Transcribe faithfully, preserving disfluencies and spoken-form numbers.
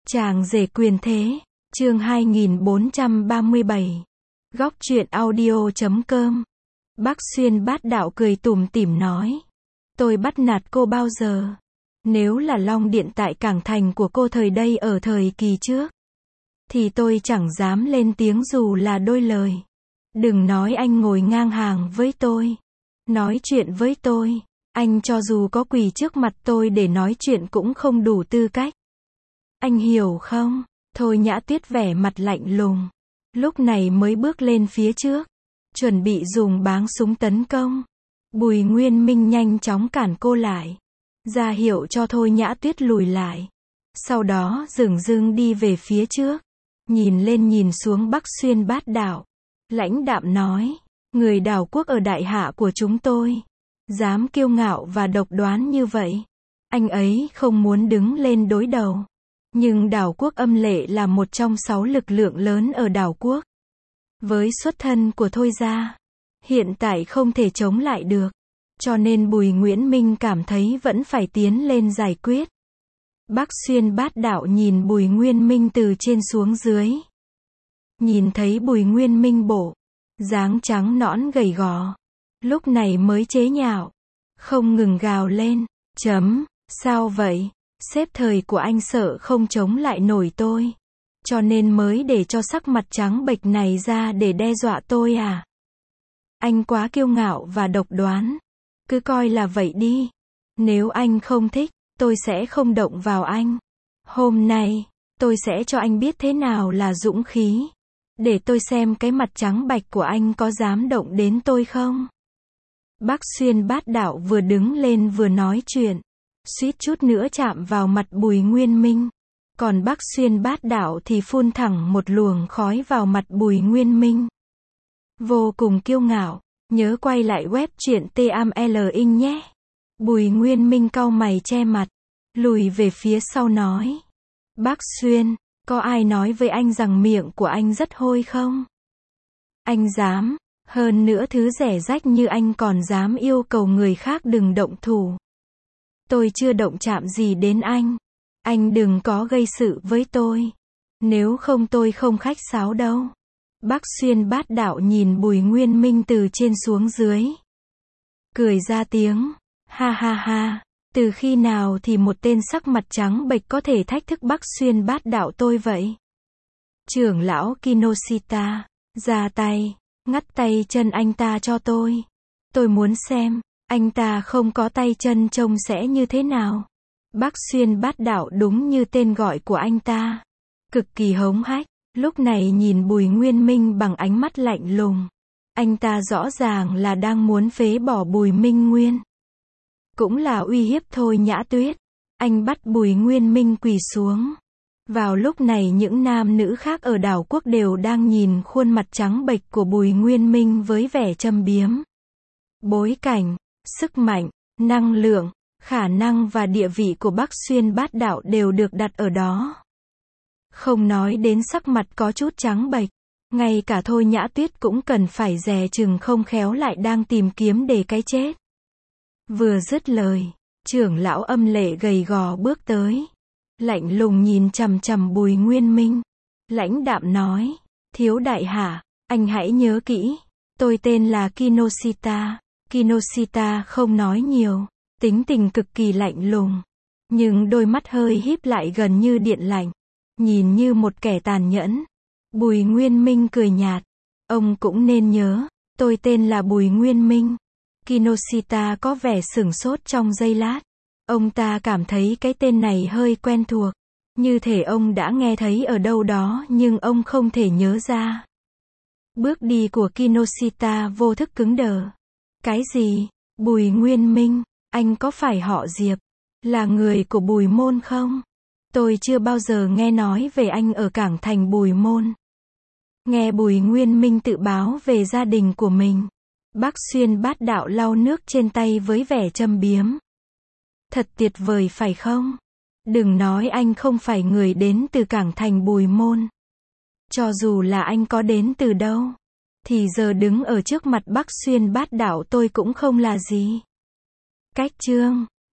Chàng rể quyền thế, chương hai nghìn bốn trăm ba mươi bảy. Góc truyện audio chấm com. Bác Xuyên Bát Đạo cười tủm tỉm nói. Tôi bắt nạt cô bao giờ? Nếu là Long Điện tại Cảng Thành của cô thời đây ở thời kỳ trước, thì tôi chẳng dám lên tiếng dù là đôi lời. Đừng nói anh ngồi ngang hàng với tôi, nói chuyện với tôi, anh cho dù có quỳ trước mặt tôi để nói chuyện cũng không đủ tư cách. Anh hiểu không? Thôi Nhã Tuyết vẻ mặt lạnh lùng, lúc này mới bước lên phía trước, chuẩn bị dùng báng súng tấn công. Bùi Nguyên Minh nhanh chóng cản cô lại, ra hiệu cho Thôi Nhã Tuyết lùi lại. Sau đó dửng dưng đi về phía trước, nhìn lên nhìn xuống Bắc Xuyên Bát Đạo, lãnh đạm nói, người đảo quốc ở đại hạ của chúng tôi, dám kiêu ngạo và độc đoán như vậy. Anh ấy không muốn đứng lên đối đầu. Nhưng đảo quốc Âm Lệ là một trong sáu lực lượng lớn ở đảo quốc. Với xuất thân của Thôi gia, hiện tại không thể chống lại được. Cho nên Bùi Nguyễn Minh cảm thấy vẫn phải tiến lên giải quyết. Bác Xuyên Bát Đạo nhìn Bùi Nguyên Minh từ trên xuống dưới. Nhìn thấy Bùi Nguyên Minh bộ dáng trắng nõn gầy gò, lúc này mới chế nhạo, không ngừng gào lên, chấm, sao vậy? Sếp thời của anh sợ không chống lại nổi tôi, cho nên mới để cho sắc mặt trắng bệch này ra để đe dọa tôi à? Anh quá kiêu ngạo và độc đoán, cứ coi là vậy đi. Nếu anh không thích, tôi sẽ không động vào anh. Hôm nay, tôi sẽ cho anh biết thế nào là dũng khí, để tôi xem cái mặt trắng bạch của anh có dám động đến tôi không. Bác Xuyên Bát Đạo vừa đứng lên vừa nói chuyện, suýt chút nữa chạm vào mặt Bùi Nguyên Minh. Còn Bác Xuyên Bát Đạo thì phun thẳng một luồng khói vào mặt Bùi Nguyên Minh. Vô cùng kiêu ngạo, nhớ quay lại web truyện T A M L ing nhé. Bùi Nguyên Minh cau mày che mặt, lùi về phía sau nói. Bác Xuyên, có ai nói với anh rằng miệng của anh rất hôi không? Anh dám, hơn nữa thứ rẻ rách như anh còn dám yêu cầu người khác đừng động thủ. Tôi chưa động chạm gì đến anh. Anh đừng có gây sự với tôi. Nếu không tôi không khách sáo đâu. Bác Xuyên Bát Đạo nhìn Bùi Nguyên Minh từ trên xuống dưới, cười ra tiếng. Ha ha ha. Từ khi nào thì một tên sắc mặt trắng bệch có thể thách thức Bác Xuyên Bát Đạo tôi vậy? Trưởng lão Kinoshita, ra tay, ngắt tay chân anh ta cho tôi. Tôi muốn xem anh ta không có tay chân trông sẽ như thế nào. Bác Xuyên Bát Đạo đúng như tên gọi của anh ta, cực kỳ hống hách, lúc này nhìn Bùi Nguyên Minh bằng ánh mắt lạnh lùng. Anh ta rõ ràng là đang muốn phế bỏ Bùi Minh Nguyên, cũng là uy hiếp Thôi Nhã Tuyết. Anh bắt Bùi Nguyên Minh quỳ xuống. Vào lúc này những nam nữ khác ở đảo quốc đều đang nhìn khuôn mặt trắng bệch của Bùi Nguyên Minh với vẻ châm biếm. Bối cảnh, sức mạnh, năng lượng, khả năng và địa vị của Bác Xuyên Bát Đạo đều được đặt ở đó. Không nói đến sắc mặt có chút trắng bệch, ngay cả Thôi Nhã Tuyết cũng cần phải dè chừng không khéo lại đang tìm kiếm để cái chết. Vừa dứt lời, trưởng lão Âm Lệ gầy gò bước tới, lạnh lùng nhìn chằm chằm Bùi Nguyên Minh, lãnh đạm nói, thiếu đại hạ, anh hãy nhớ kỹ, tôi tên là Kinoshita. Kinoshita không nói nhiều, tính tình cực kỳ lạnh lùng, nhưng đôi mắt hơi híp lại gần như điện lạnh, nhìn như một kẻ tàn nhẫn. Bùi Nguyên Minh cười nhạt, ông cũng nên nhớ, tôi tên là Bùi Nguyên Minh. Kinoshita có vẻ sửng sốt trong giây lát, ông ta cảm thấy cái tên này hơi quen thuộc, như thể ông đã nghe thấy ở đâu đó nhưng ông không thể nhớ ra. Bước đi của Kinoshita vô thức cứng đờ. Cái gì? Bùi Nguyên Minh, anh có phải họ Diệp, là người của Bùi Môn không? Tôi chưa bao giờ nghe nói về anh ở Cảng Thành Bùi Môn. Nghe Bùi Nguyên Minh tự báo về gia đình của mình, Bác Xuyên Bát Đạo lau nước trên tay với vẻ châm biếm. Thật tuyệt vời phải không? Đừng nói anh không phải người đến từ Cảng Thành Bùi Môn. Cho dù là anh có đến từ đâu, thì giờ đứng ở trước mặt Bác Xuyên Bát Đạo tôi cũng không là gì. Cách chương